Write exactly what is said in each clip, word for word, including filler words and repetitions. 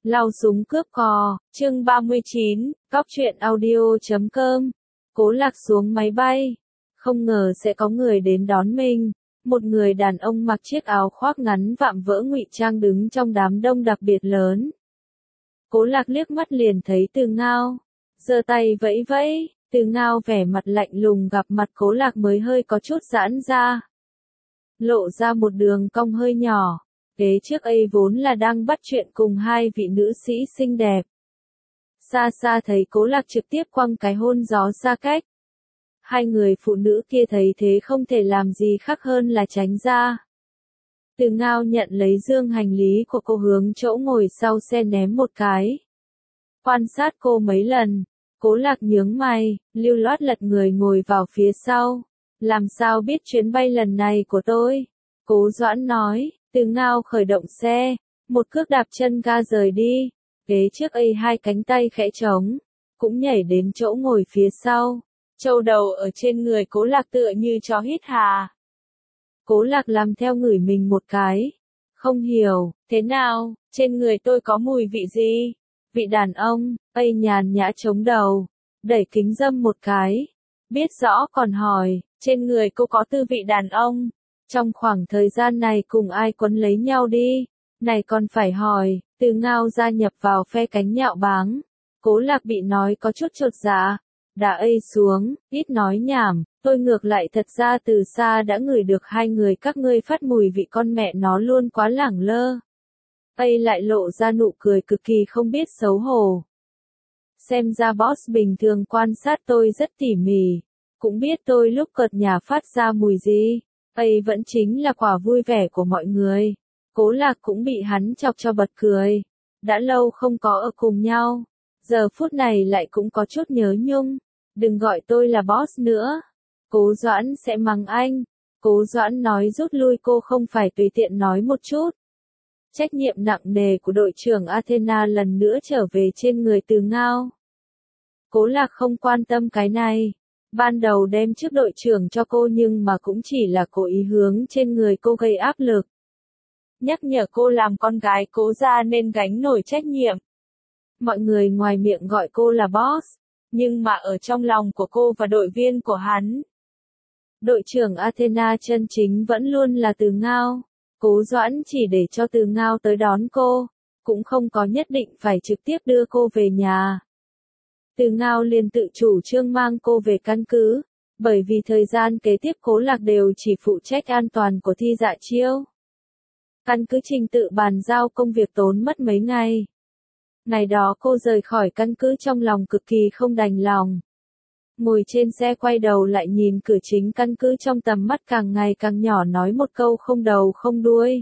Lao súng cướp cò, chương ba mươi chín, cóc truyện audio chấm com. Cố Lạc xuống máy bay. Không ngờ sẽ có người đến đón mình. Một người đàn ông mặc chiếc áo khoác ngắn vạm vỡ ngụy trang đứng trong đám đông đặc biệt lớn. Cố Lạc liếc mắt liền thấy Từ Ngao. Giơ tay vẫy vẫy, Từ Ngao vẻ mặt lạnh lùng gặp mặt Cố Lạc mới hơi có chút giãn ra. Lộ ra một đường cong hơi nhỏ. Ghế trước ấy vốn là đang bắt chuyện cùng hai vị nữ sĩ xinh đẹp. Xa xa thấy Cố Lạc trực tiếp quăng cái hôn gió xa cách. Hai người phụ nữ kia thấy thế không thể làm gì khác hơn là tránh ra. Từ Ngao nhận lấy dương hành lý của cô hướng chỗ ngồi sau xe ném một cái. Quan sát cô mấy lần, Cố Lạc nhướng mày, lưu loát lật người ngồi vào phía sau. Làm sao biết chuyến bay lần này của tôi? Cố Doãn nói. Từ Ngao khởi động xe, một cước đạp chân ga rời đi, ghế trước ấy hai cánh tay khẽ trống, cũng nhảy đến chỗ ngồi phía sau, châu đầu ở trên người Cố Lạc tựa như chó hít hà. Cố Lạc làm theo ngửi mình một cái, không hiểu, thế nào, trên người tôi có mùi vị gì? Vị đàn ông, ấy nhàn nhã chống đầu, đẩy kính dâm một cái, biết rõ còn hỏi, trên người cô có tư vị đàn ông. Trong khoảng thời gian này cùng ai quấn lấy nhau đi, này còn phải hỏi, Từ Ngao gia nhập vào phe cánh nhạo báng. Cố Lạc bị nói có chút chột dạ, đã ây xuống, ít nói nhảm, tôi ngược lại thật ra từ xa đã ngửi được hai người các ngươi phát mùi vị con mẹ nó luôn quá lẳng lơ. Ây lại lộ ra nụ cười cực kỳ không biết xấu hổ. Xem ra boss bình thường quan sát tôi rất tỉ mỉ, cũng biết tôi lúc cợt nhả phát ra mùi gì. Ấy vẫn chính là quả vui vẻ của mọi người. Cố Lạc cũng bị hắn chọc cho bật cười. Đã lâu không có ở cùng nhau. Giờ phút này lại cũng có chút nhớ nhung. Đừng gọi tôi là boss nữa. Cố Doãn sẽ mắng anh. Cố Doãn nói rút lui cô không phải tùy tiện nói một chút. Trách nhiệm nặng nề của đội trưởng Athena lần nữa trở về trên người Từ Ngao. Cố Lạc không quan tâm cái này. Ban đầu đem chức đội trưởng cho cô nhưng mà cũng chỉ là cố ý hướng trên người cô gây áp lực. Nhắc nhở cô làm con gái Cố gia nên gánh nổi trách nhiệm. Mọi người ngoài miệng gọi cô là boss, nhưng mà ở trong lòng của cô và đội viên của hắn. Đội trưởng Athena chân chính vẫn luôn là Từ Ngao. Cố Doãn chỉ để cho Từ Ngao tới đón cô, cũng không có nhất định phải trực tiếp đưa cô về nhà. Từ Ngao liền tự chủ trương mang cô về căn cứ, bởi vì thời gian kế tiếp Cố Lạc đều chỉ phụ trách an toàn của Thi Dạ Chiêu. Căn cứ trình tự bàn giao công việc tốn mất mấy ngày. Ngày đó cô rời khỏi căn cứ trong lòng cực kỳ không đành lòng. Ngồi trên xe quay đầu lại nhìn cửa chính căn cứ trong tầm mắt càng ngày càng nhỏ nói một câu không đầu không đuôi.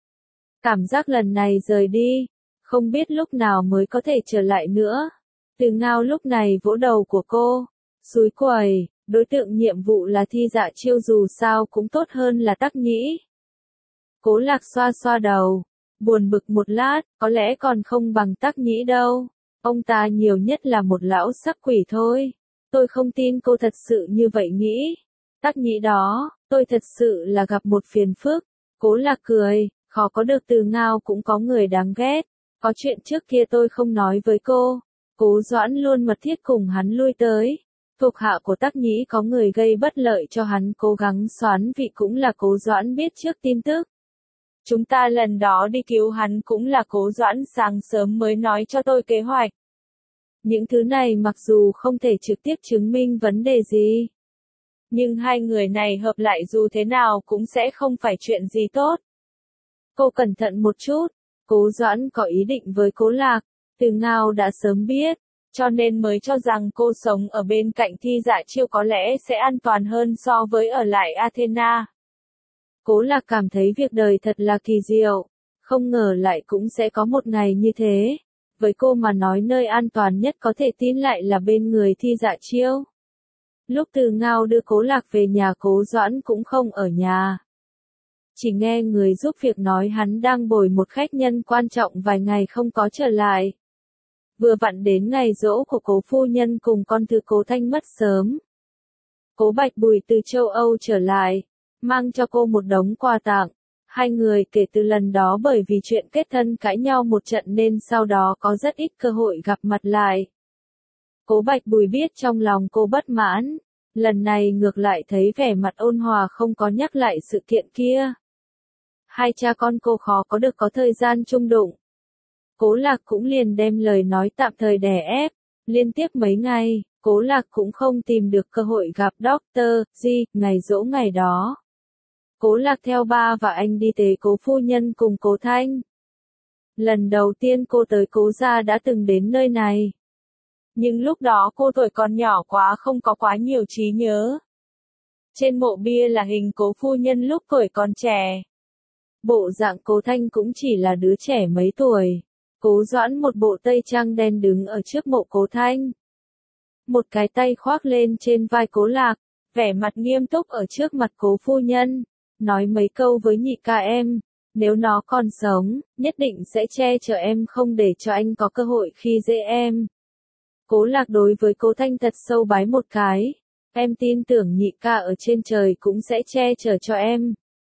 Cảm giác lần này rời đi, không biết lúc nào mới có thể trở lại nữa. Từ Ngao lúc này vỗ đầu của cô, xúi quẩy, đối tượng nhiệm vụ là Thi Dạ Chiêu dù sao cũng tốt hơn là Tắc Nhĩ. Cố Lạc xoa xoa đầu, buồn bực một lát, có lẽ còn không bằng Tắc Nhĩ đâu, ông ta nhiều nhất là một lão sắc quỷ thôi, tôi không tin cô thật sự như vậy nghĩ. Tắc Nhĩ đó, tôi thật sự là gặp một phiền phức. Cố Lạc cười, khó có được Từ Ngao cũng có người đáng ghét, có chuyện trước kia tôi không nói với cô. Cố Doãn luôn mật thiết cùng hắn lui tới. Thuộc hạ của Tắc Nhĩ có người gây bất lợi cho hắn cố gắng xoán vị cũng là Cố Doãn biết trước tin tức. Chúng ta lần đó đi cứu hắn cũng là Cố Doãn sáng sớm mới nói cho tôi kế hoạch. Những thứ này mặc dù không thể trực tiếp chứng minh vấn đề gì. Nhưng hai người này hợp lại dù thế nào cũng sẽ không phải chuyện gì tốt. Cô cẩn thận một chút. Cố Doãn có ý định với Cố Lạc. Từ Ngao đã sớm biết, cho nên mới cho rằng cô sống ở bên cạnh Thi Dạ Chiêu có lẽ sẽ an toàn hơn so với ở lại Athena. Cố Lạc cảm thấy việc đời thật là kỳ diệu, không ngờ lại cũng sẽ có một ngày như thế. Với cô mà nói nơi an toàn nhất có thể tin lại là bên người Thi Dạ Chiêu. Lúc Từ Ngao đưa Cố Lạc về nhà Cố Doãn cũng không ở nhà. Chỉ nghe người giúp việc nói hắn đang bồi một khách nhân quan trọng vài ngày không có trở lại. Vừa vặn đến ngày giỗ của Cố phu nhân cùng con thứ Cố Thanh mất sớm. Cố Bạch Bùi từ châu Âu trở lại, mang cho cô một đống quà tặng. Hai người kể từ lần đó bởi vì chuyện kết thân cãi nhau một trận nên sau đó có rất ít cơ hội gặp mặt lại. Cố Bạch Bùi biết trong lòng cô bất mãn, lần này ngược lại thấy vẻ mặt ôn hòa không có nhắc lại sự kiện kia. Hai cha con cô khó có được có thời gian chung đụng. Cố Lạc cũng liền đem lời nói tạm thời đè ép, liên tiếp mấy ngày, Cố Lạc cũng không tìm được cơ hội gặp doctor G, ngày giỗ ngày đó. Cố Lạc theo ba và anh đi tế Cố phu nhân cùng Cố Thanh. Lần đầu tiên cô tới Cố gia đã từng đến nơi này. Nhưng lúc đó cô tuổi còn nhỏ quá không có quá nhiều trí nhớ. Trên mộ bia là hình Cố phu nhân lúc tuổi còn trẻ. Bộ dạng Cố Thanh cũng chỉ là đứa trẻ mấy tuổi. Cố Doãn một bộ tây trang đen đứng ở trước mộ Cố Thanh. Một cái tay khoác lên trên vai Cố Lạc, vẻ mặt nghiêm túc ở trước mặt Cố phu nhân, nói mấy câu với nhị ca em, nếu nó còn sống, nhất định sẽ che chở em không để cho anh có cơ hội khi dễ em. Cố Lạc đối với Cố Thanh thật sâu bái một cái, em tin tưởng nhị ca ở trên trời cũng sẽ che chở cho em.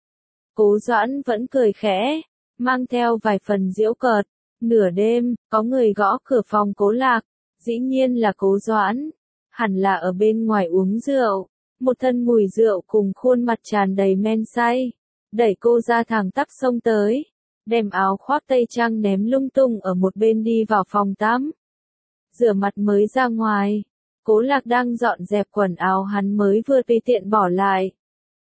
Cố Doãn vẫn cười khẽ, mang theo vài phần giễu cợt. Nửa đêm, có người gõ cửa phòng Cố Lạc, dĩ nhiên là Cố Doãn, hẳn là ở bên ngoài uống rượu, một thân mùi rượu cùng khuôn mặt tràn đầy men say, đẩy cô ra thẳng tắp xông tới, đem áo khoác tây trang ném lung tung ở một bên đi vào phòng tắm. Rửa mặt mới ra ngoài, Cố Lạc đang dọn dẹp quần áo hắn mới vừa tùy tiện bỏ lại.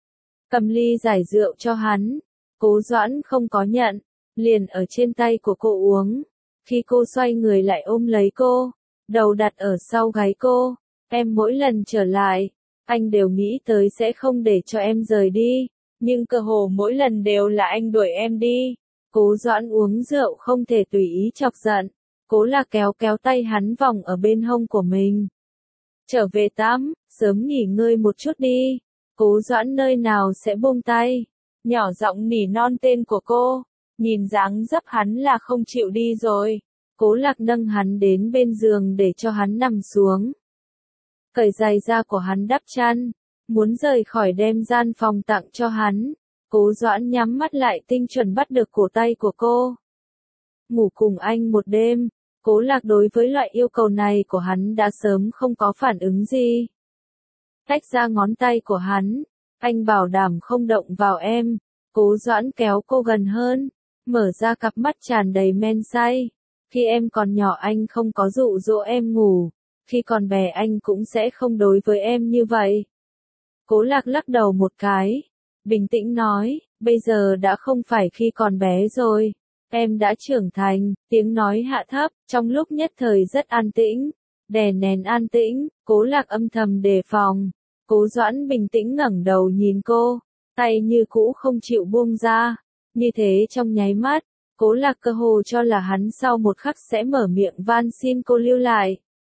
Cầm ly giải rượu cho hắn, Cố Doãn không có nhận, liền ở trên tay của cô uống. Khi cô xoay người lại ôm lấy cô, đầu đặt ở sau gáy cô, em mỗi lần trở lại, anh đều nghĩ tới sẽ không để cho em rời đi, nhưng cơ hồ mỗi lần đều là anh đuổi em đi. Cố Doãn uống rượu không thể tùy ý chọc giận, Cố Lạc kéo kéo tay hắn vòng ở bên hông của mình. Trở về tắm, sớm nghỉ ngơi một chút đi. Cố Doãn nơi nào sẽ buông tay, nhỏ giọng nỉ non tên của cô, nhìn dáng dấp hắn là không chịu đi rồi. Cố Lạc nâng hắn đến bên giường để cho hắn nằm xuống. Cởi giày da của hắn đắp chăn, muốn rời khỏi đem gian phòng tặng cho hắn. Cố Doãn nhắm mắt lại tinh chuẩn bắt được cổ tay của cô. Ngủ cùng anh một đêm, Cố Lạc đối với loại yêu cầu này của hắn đã sớm không có phản ứng gì. Tách ra ngón tay của hắn, anh bảo đảm không động vào em. Cố Doãn kéo cô gần hơn, mở ra cặp mắt tràn đầy men say. Khi em còn nhỏ anh không có dụ dỗ em ngủ, khi còn bé anh cũng sẽ không đối với em như vậy. Cố Lạc lắc đầu một cái, bình tĩnh nói, bây giờ đã không phải khi còn bé rồi, em đã trưởng thành. Tiếng nói hạ thấp, trong lúc nhất thời rất an tĩnh, đè nén an tĩnh. Cố Lạc âm thầm đề phòng. Cố Doãn bình tĩnh ngẩng đầu nhìn cô, tay như cũ không chịu buông ra, như thế trong nháy mắt. Cố Lạc cơ hồ cho là hắn sau một khắc sẽ mở miệng van xin cô lưu lại.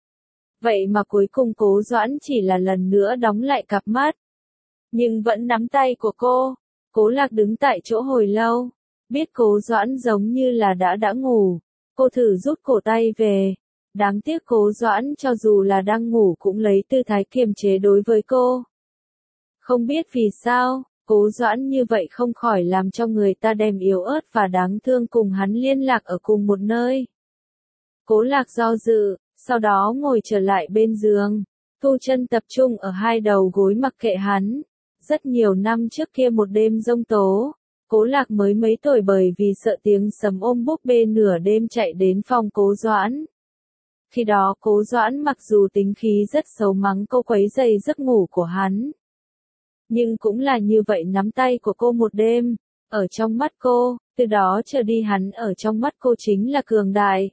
Vậy mà cuối cùng Cố Doãn chỉ là lần nữa đóng lại cặp mắt, nhưng vẫn nắm tay của cô. Cố Lạc đứng tại chỗ hồi lâu, biết Cố Doãn giống như là đã đã ngủ. Cô thử rút cổ tay về, đáng tiếc Cố Doãn cho dù là đang ngủ cũng lấy tư thái kiềm chế đối với cô. Không biết vì sao, Cố Doãn như vậy không khỏi làm cho người ta đem yếu ớt và đáng thương cùng hắn liên lạc ở cùng một nơi. Cố Lạc do dự, sau đó ngồi trở lại bên giường, thu chân tập trung ở hai đầu gối mặc kệ hắn. Rất nhiều năm trước kia một đêm giông tố, Cố Lạc mới mấy tuổi bởi vì sợ tiếng sấm ôm búp bê nửa đêm chạy đến phòng Cố Doãn. Khi đó Cố Doãn mặc dù tính khí rất xấu mắng cô quấy rầy giấc ngủ của hắn, nhưng cũng là như vậy nắm tay của cô một đêm, ở trong mắt cô, từ đó trở đi hắn ở trong mắt cô chính là cường đại,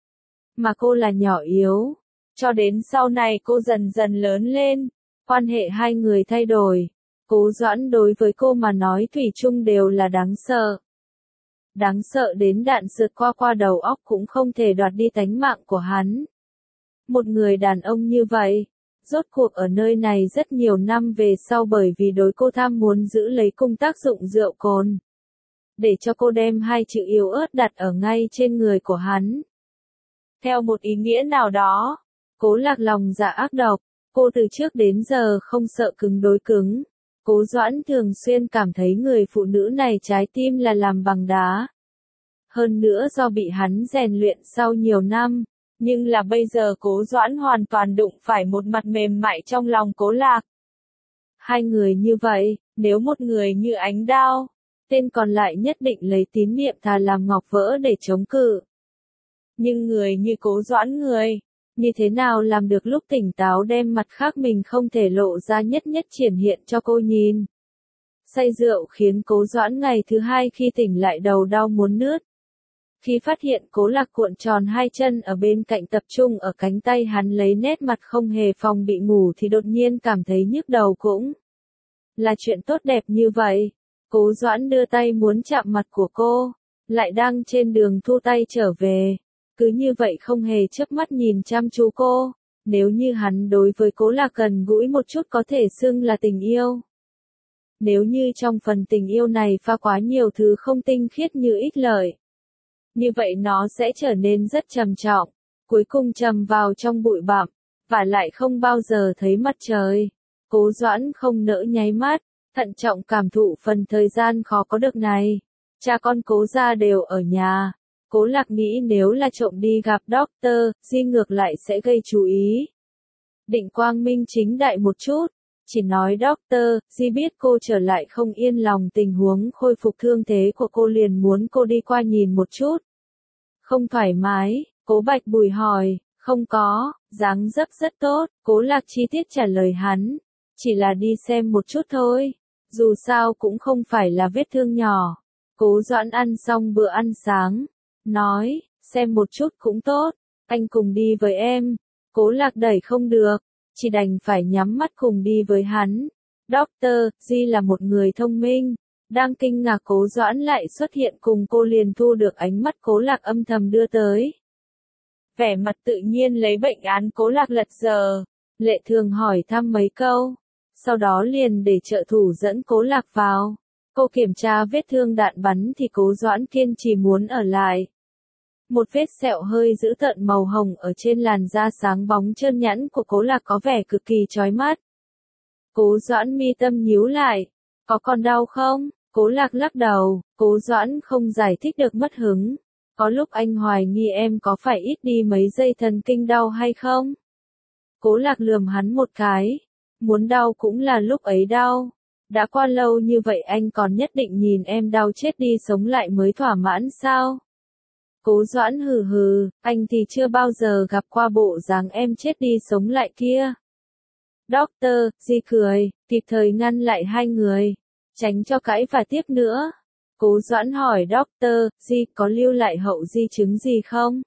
mà cô là nhỏ yếu. Cho đến sau này cô dần dần lớn lên, quan hệ hai người thay đổi. Cố Doãn đối với cô mà nói thủy chung đều là đáng sợ. Đáng sợ đến đạn sượt qua qua đầu óc cũng không thể đoạt đi tánh mạng của hắn. Một người đàn ông như vậy, rốt cuộc ở nơi này rất nhiều năm về sau bởi vì đối cô tham muốn giữ lấy cung tác dụng rượu cồn, để cho cô đem hai chữ yếu ớt đặt ở ngay trên người của hắn. Theo một ý nghĩa nào đó, Cố Lạc lòng dạ ác độc, cô từ trước đến giờ không sợ cứng đối cứng. Cố Doãn thường xuyên cảm thấy người phụ nữ này trái tim là làm bằng đá. Hơn nữa do bị hắn rèn luyện sau nhiều năm, nhưng là bây giờ Cố Doãn hoàn toàn đụng phải một mặt mềm mại trong lòng Cố Lạc. Hai người như vậy, nếu một người như Ánh Đao, tên còn lại nhất định lấy tín niệm thà làm ngọc vỡ để chống cự. Nhưng người như Cố Doãn người, như thế nào làm được lúc tỉnh táo đem mặt khác mình không thể lộ ra nhất nhất triển hiện cho cô nhìn. Say rượu khiến Cố Doãn ngày thứ hai khi tỉnh lại đầu đau muốn nứt. Khi phát hiện Cố Lạc cuộn tròn hai chân ở bên cạnh tập trung ở cánh tay hắn lấy nét mặt không hề phòng bị ngủ thì đột nhiên cảm thấy nhức đầu cũng là chuyện tốt đẹp như vậy. Cố Doãn đưa tay muốn chạm mặt của cô, lại đang trên đường thu tay trở về. Cứ như vậy không hề chớp mắt nhìn chăm chú cô, nếu như hắn đối với Cố Lạc gần gũi một chút có thể xưng là tình yêu. Nếu như trong phần tình yêu này pha quá nhiều thứ không tinh khiết như ích lợi, như vậy nó sẽ trở nên rất trầm trọng, cuối cùng trầm vào trong bụi bặm, và lại không bao giờ thấy mặt trời. Cố Doãn không nỡ nháy mắt, thận trọng cảm thụ phần thời gian khó có được này. Cha con Cố gia đều ở nhà. Cố Lạc nghĩ nếu là trộm đi gặp Doctor Di ngược lại sẽ gây chú ý. Định quang minh chính đại một chút, chỉ nói Doctor Di biết cô trở lại không yên lòng tình huống khôi phục thương thế của cô liền muốn cô đi qua nhìn một chút. Không thoải mái, Cố Bạch Bùi hỏi, không có, dáng dấp rất tốt, Cố Lạc chi tiết trả lời hắn, chỉ là đi xem một chút thôi, dù sao cũng không phải là vết thương nhỏ. Cố Doãn ăn xong bữa ăn sáng, nói, xem một chút cũng tốt, anh cùng đi với em. Cố Lạc đẩy không được, chỉ đành phải nhắm mắt cùng đi với hắn. Doctor Di là một người thông minh, đang kinh ngạc Cố Doãn lại xuất hiện cùng cô liền thu được ánh mắt Cố Lạc âm thầm đưa tới. Vẻ mặt tự nhiên lấy bệnh án Cố Lạc lật giờ, Lệ Thường hỏi thăm mấy câu, sau đó liền để trợ thủ dẫn Cố Lạc vào. Cô kiểm tra vết thương đạn bắn thì Cố Doãn kiên trì muốn ở lại. Một vết sẹo hơi dữ tợn màu hồng ở trên làn da sáng bóng trơn nhẵn của Cố Lạc có vẻ cực kỳ chói mắt. Cố Doãn mi tâm nhíu lại, có còn đau không? Cố Lạc lắc đầu, Cố Doãn không giải thích được mất hứng. Có lúc anh hoài nghi em có phải ít đi mấy giây thần kinh đau hay không? Cố Lạc lườm hắn một cái, muốn đau cũng là lúc ấy đau. Đã qua lâu như vậy anh còn nhất định nhìn em đau chết đi sống lại mới thỏa mãn sao? Cố Doãn hừ hừ, anh thì chưa bao giờ gặp qua bộ dáng em chết đi sống lại kia. Doctor Di cười, kịp thời ngăn lại hai người, tránh cho cãi và tiếp nữa. Cố Doãn hỏi Doctor Di có lưu lại hậu di chứng gì không?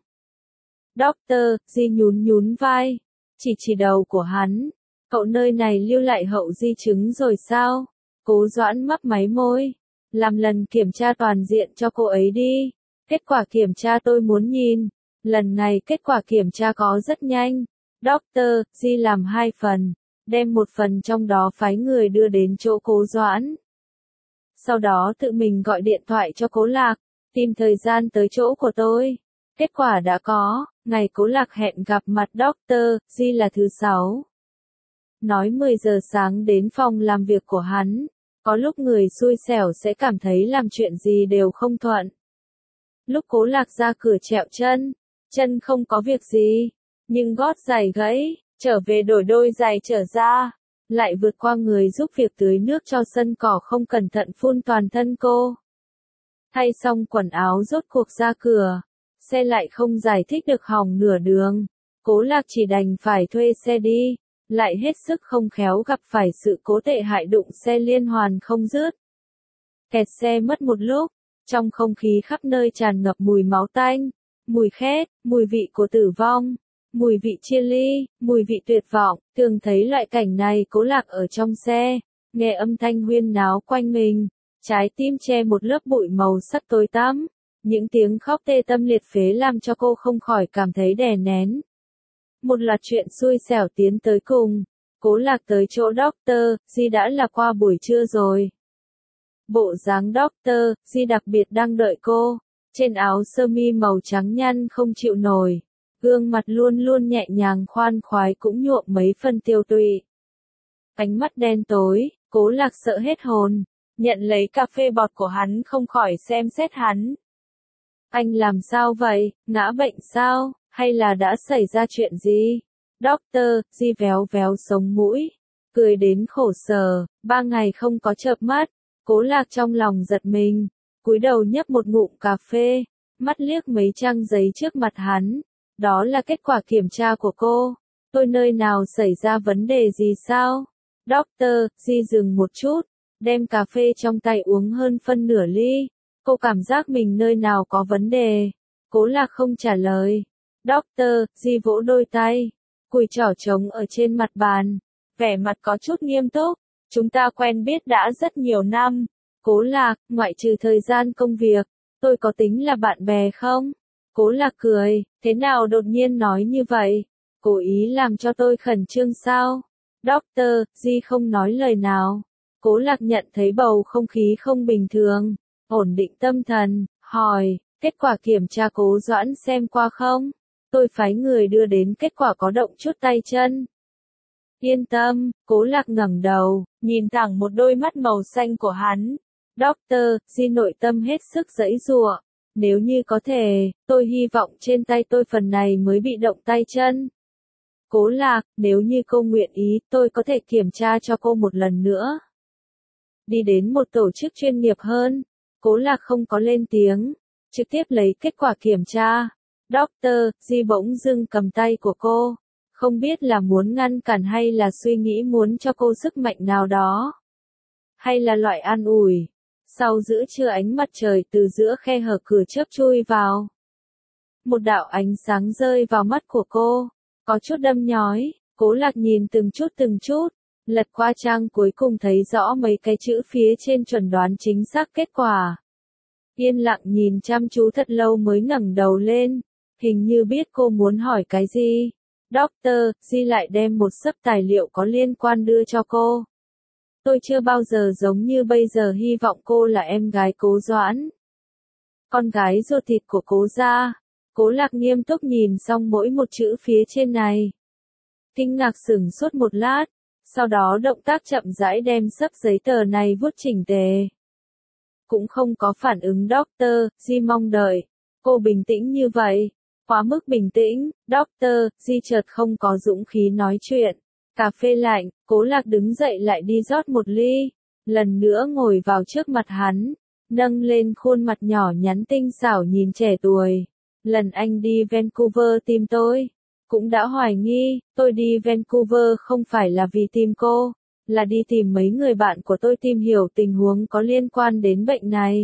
Doctor Di nhún nhún vai, chỉ chỉ đầu của hắn. Cậu nơi này lưu lại hậu di chứng rồi sao? Cố Doãn mấp máy môi, làm lần kiểm tra toàn diện cho cô ấy đi. Kết quả kiểm tra tôi muốn nhìn. Lần này kết quả kiểm tra có rất nhanh. Doctor Di làm hai phần, đem một phần trong đó phái người đưa đến chỗ Cố Doãn. Sau đó tự mình gọi điện thoại cho Cố Lạc, tìm thời gian tới chỗ của tôi. Kết quả đã có, ngày Cố Lạc hẹn gặp mặt Doctor Di là thứ sáu. Nói mười giờ sáng đến phòng làm việc của hắn, có lúc người xui xẻo sẽ cảm thấy làm chuyện gì đều không thuận. Lúc Cố Lạc ra cửa trẹo chân, chân không có việc gì, nhưng gót giày gãy, trở về đổi đôi giày trở ra, lại vượt qua người giúp việc tưới nước cho sân cỏ không cẩn thận phun toàn thân cô. Thay xong quần áo rốt cuộc ra cửa, xe lại không giải thích được hỏng nửa đường, Cố Lạc chỉ đành phải thuê xe đi, lại hết sức không khéo gặp phải sự cố tệ hại đụng xe liên hoàn không dứt. Kẹt xe mất một lúc, trong không khí khắp nơi tràn ngập mùi máu tanh, mùi khét, mùi vị của tử vong, mùi vị chia ly, mùi vị tuyệt vọng. Thường thấy loại cảnh này Cố Lạc ở trong xe, nghe âm thanh huyên náo quanh mình, trái tim che một lớp bụi màu sắc tối tăm, những tiếng khóc tê tâm liệt phế làm cho cô không khỏi cảm thấy đè nén. Một loạt chuyện xui xẻo tiến tới cùng, Cố Lạc tới chỗ Doctor Di đã là qua buổi trưa rồi. Bộ dáng Doctor Di đặc biệt đang đợi cô, trên áo sơ mi màu trắng nhăn không chịu nổi, gương mặt luôn luôn nhẹ nhàng khoan khoái cũng nhuộm mấy phần tiêu tụy. Ánh mắt đen tối, Cố Lạc sợ hết hồn, nhận lấy cà phê bọt của hắn không khỏi xem xét hắn. Anh làm sao vậy, ngã bệnh sao, hay là đã xảy ra chuyện gì? Doctor, Di véo véo sống mũi, cười đến khổ sở, ba ngày không có chợp mắt. Cố Lạc trong lòng giật mình, cúi đầu nhấp một ngụm cà phê, mắt liếc mấy trang giấy trước mặt hắn. Đó là kết quả kiểm tra của cô. Tôi nơi nào xảy ra vấn đề gì sao? Doctor, Di dừng một chút, đem cà phê trong tay uống hơn phân nửa ly. Cô cảm giác mình nơi nào có vấn đề. Cố Lạc không trả lời. Doctor, Di vỗ đôi tay, cùi trỏ trống ở trên mặt bàn, vẻ mặt có chút nghiêm túc. Chúng ta quen biết đã rất nhiều năm. Cố Lạc, ngoại trừ thời gian công việc, tôi có tính là bạn bè không? Cố Lạc cười, thế nào đột nhiên nói như vậy? Cố ý làm cho tôi khẩn trương sao? Doctor, Di không nói lời nào. Cố Lạc nhận thấy bầu không khí không bình thường, ổn định tâm thần, hỏi, kết quả kiểm tra Cố Doãn xem qua không? Tôi phái người đưa đến kết quả có động chút tay chân. Yên tâm, Cố Lạc ngẩng đầu, nhìn thẳng một đôi mắt màu xanh của hắn. Doctor, Di nội tâm hết sức giãy giụa. Nếu như có thể, tôi hy vọng trên tay tôi phần này mới bị động tay chân. Cố Lạc, nếu như cô nguyện ý, tôi có thể kiểm tra cho cô một lần nữa. Đi đến một tổ chức chuyên nghiệp hơn. Cố Lạc không có lên tiếng, trực tiếp lấy kết quả kiểm tra. Doctor, Di bỗng dưng cầm tay của cô. Không biết là muốn ngăn cản hay là suy nghĩ muốn cho cô sức mạnh nào đó. Hay là loại an ủi. Sau giữa trưa ánh mặt trời từ giữa khe hở cửa chớp chui vào. Một đạo ánh sáng rơi vào mắt của cô, có chút đâm nhói. Cố Lạc nhìn từng chút từng chút, lật qua trang cuối cùng thấy rõ mấy cái chữ phía trên chuẩn đoán chính xác kết quả. Yên lặng nhìn chăm chú thật lâu mới ngẩng đầu lên, hình như biết cô muốn hỏi cái gì. Doctor, Di lại đem một xấp tài liệu có liên quan đưa cho cô. Tôi chưa bao giờ giống như bây giờ hy vọng cô là em gái Cố Doãn. Con gái ruột thịt của Cố gia. Cố Lạc nghiêm túc nhìn xong mỗi một chữ phía trên này. Kinh ngạc sửng sốt một lát, sau đó động tác chậm rãi đem xấp giấy tờ này vuốt chỉnh tề. Cũng không có phản ứng Doctor, Di mong đợi. Cô bình tĩnh như vậy, quá mức bình tĩnh. Doctor, Di chợt không có dũng khí nói chuyện. Cà phê lạnh, Cố Lạc đứng dậy lại đi rót một ly, lần nữa ngồi vào trước mặt hắn, nâng lên khuôn mặt nhỏ nhắn tinh xảo nhìn trẻ tuổi. Lần anh đi Vancouver tìm tôi, cũng đã hoài nghi, tôi đi Vancouver không phải là vì tìm cô, là đi tìm mấy người bạn của tôi tìm hiểu tình huống có liên quan đến bệnh này.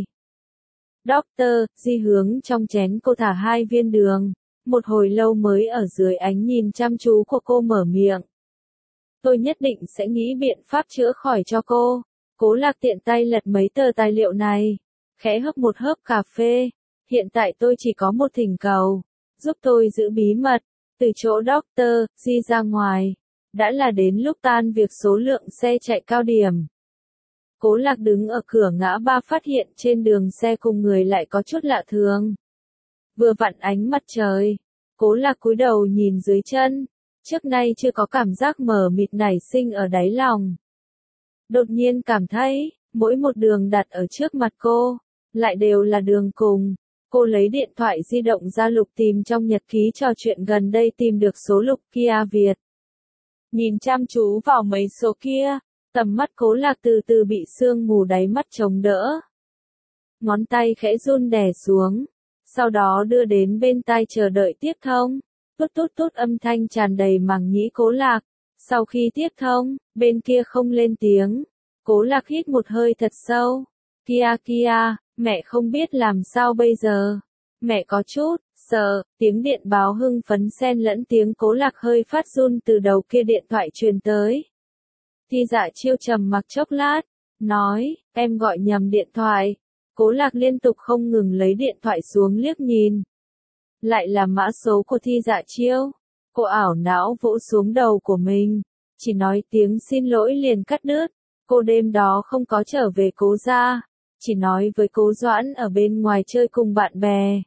Doctor, Di hướng trong chén cô thả hai viên đường, một hồi lâu mới ở dưới ánh nhìn chăm chú của cô mở miệng. Tôi nhất định sẽ nghĩ biện pháp chữa khỏi cho cô. Cố Lạc tiện tay lật mấy tờ tài liệu này, khẽ hấp một hớp cà phê. Hiện tại tôi chỉ có một thỉnh cầu, giúp tôi giữ bí mật, từ chỗ Doctor, Di ra ngoài. Đã là đến lúc tan việc số lượng xe chạy cao điểm. Cố Lạc đứng ở cửa ngã ba phát hiện trên đường xe cùng người lại có chút lạ thường. Vừa vặn ánh mặt trời, Cố Lạc cúi đầu nhìn dưới chân. Trước nay chưa có cảm giác mờ mịt nảy sinh ở đáy lòng. Đột nhiên cảm thấy, mỗi một đường đặt ở trước mặt cô, lại đều là đường cùng. Cô lấy điện thoại di động ra lục tìm trong nhật ký trò chuyện gần đây tìm được số lục Kia Việt. Nhìn chăm chú vào mấy số kia, tầm mắt Cố Lạc từ từ bị sương mù đáy mắt chống đỡ. Ngón tay khẽ run đè xuống, sau đó đưa đến bên tai chờ đợi tiếp thông. Tút tút tút âm thanh tràn đầy màng nhĩ Cố Lạc. Sau khi tiếp thông, bên kia không lên tiếng. Cố Lạc hít một hơi thật sâu. Kia kia, mẹ không biết làm sao bây giờ. Mẹ có chút sợ. Tiếng điện báo hưng phấn xen lẫn tiếng Cố Lạc hơi phát run từ đầu kia điện thoại truyền tới. Thi Dạ Chiêu trầm mặc chốc lát, nói, em gọi nhầm điện thoại. Cố Lạc liên tục không ngừng lấy điện thoại xuống liếc nhìn. Lại là mã số của Thi Dạ Chiêu. Cô ảo não vỗ xuống đầu của mình, chỉ nói tiếng xin lỗi liền cắt đứt. Cô đêm đó không có trở về Cố gia, chỉ nói với Cố Doãn ở bên ngoài chơi cùng bạn bè.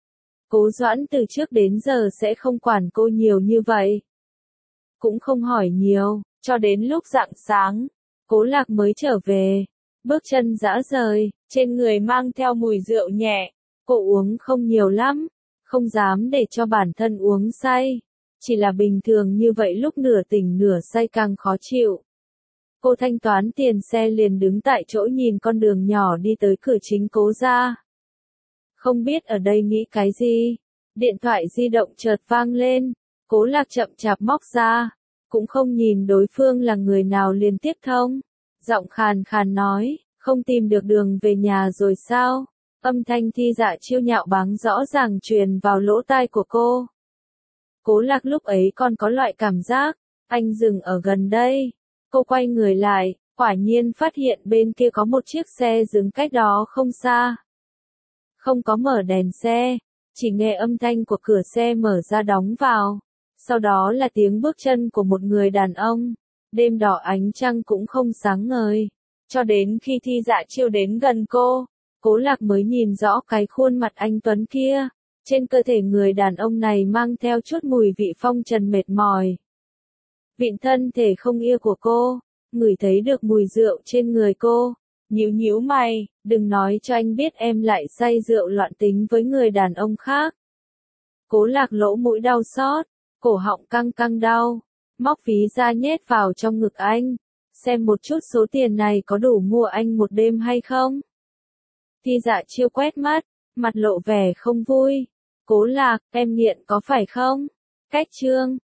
Cố Doãn từ trước đến giờ sẽ không quản cô nhiều như vậy. Cũng không hỏi nhiều, cho đến lúc rạng sáng, Cố Lạc mới trở về, bước chân rã rời, trên người mang theo mùi rượu nhẹ. Cô uống không nhiều lắm, không dám để cho bản thân uống say. Chỉ là bình thường như vậy lúc nửa tỉnh nửa say càng khó chịu. Cô thanh toán tiền xe liền đứng tại chỗ nhìn con đường nhỏ đi tới cửa chính Cố gia. Không biết ở đây nghĩ cái gì, điện thoại di động chợt vang lên, Cố Lạc chậm chạp móc ra, cũng không nhìn đối phương là người nào liền tiếp thông. Giọng khàn khàn nói, không tìm được đường về nhà rồi sao? Âm thanh Thi Dạ Chiêu nhạo báng rõ ràng truyền vào lỗ tai của cô. Cố Lạc lúc ấy còn có loại cảm giác, anh dừng ở gần đây. Cô quay người lại, quả nhiên phát hiện bên kia có một chiếc xe dừng cách đó không xa. Không có mở đèn xe, chỉ nghe âm thanh của cửa xe mở ra đóng vào. Sau đó là tiếng bước chân của một người đàn ông. Đêm đỏ ánh trăng cũng không sáng ngời. Cho đến khi Thi Dạ Chiêu đến gần cô, Cố Lạc mới nhìn rõ cái khuôn mặt anh tuấn kia. Trên cơ thể người đàn ông này mang theo chút mùi vị phong trần mệt mỏi. Vịn thân thể không ia của cô, ngửi thấy được mùi rượu trên người cô. Nhíu nhíu mày, đừng nói cho anh biết em lại say rượu loạn tính với người đàn ông khác. Cố Lạc lỗ mũi đau xót, cổ họng căng căng đau, móc ví ra nhét vào trong ngực anh, xem một chút số tiền này có đủ mua anh một đêm hay không. Thi Dạ Chiêu quét mắt, mặt lộ vẻ không vui. Cố Lạc, em nghiện có phải không? Cách chương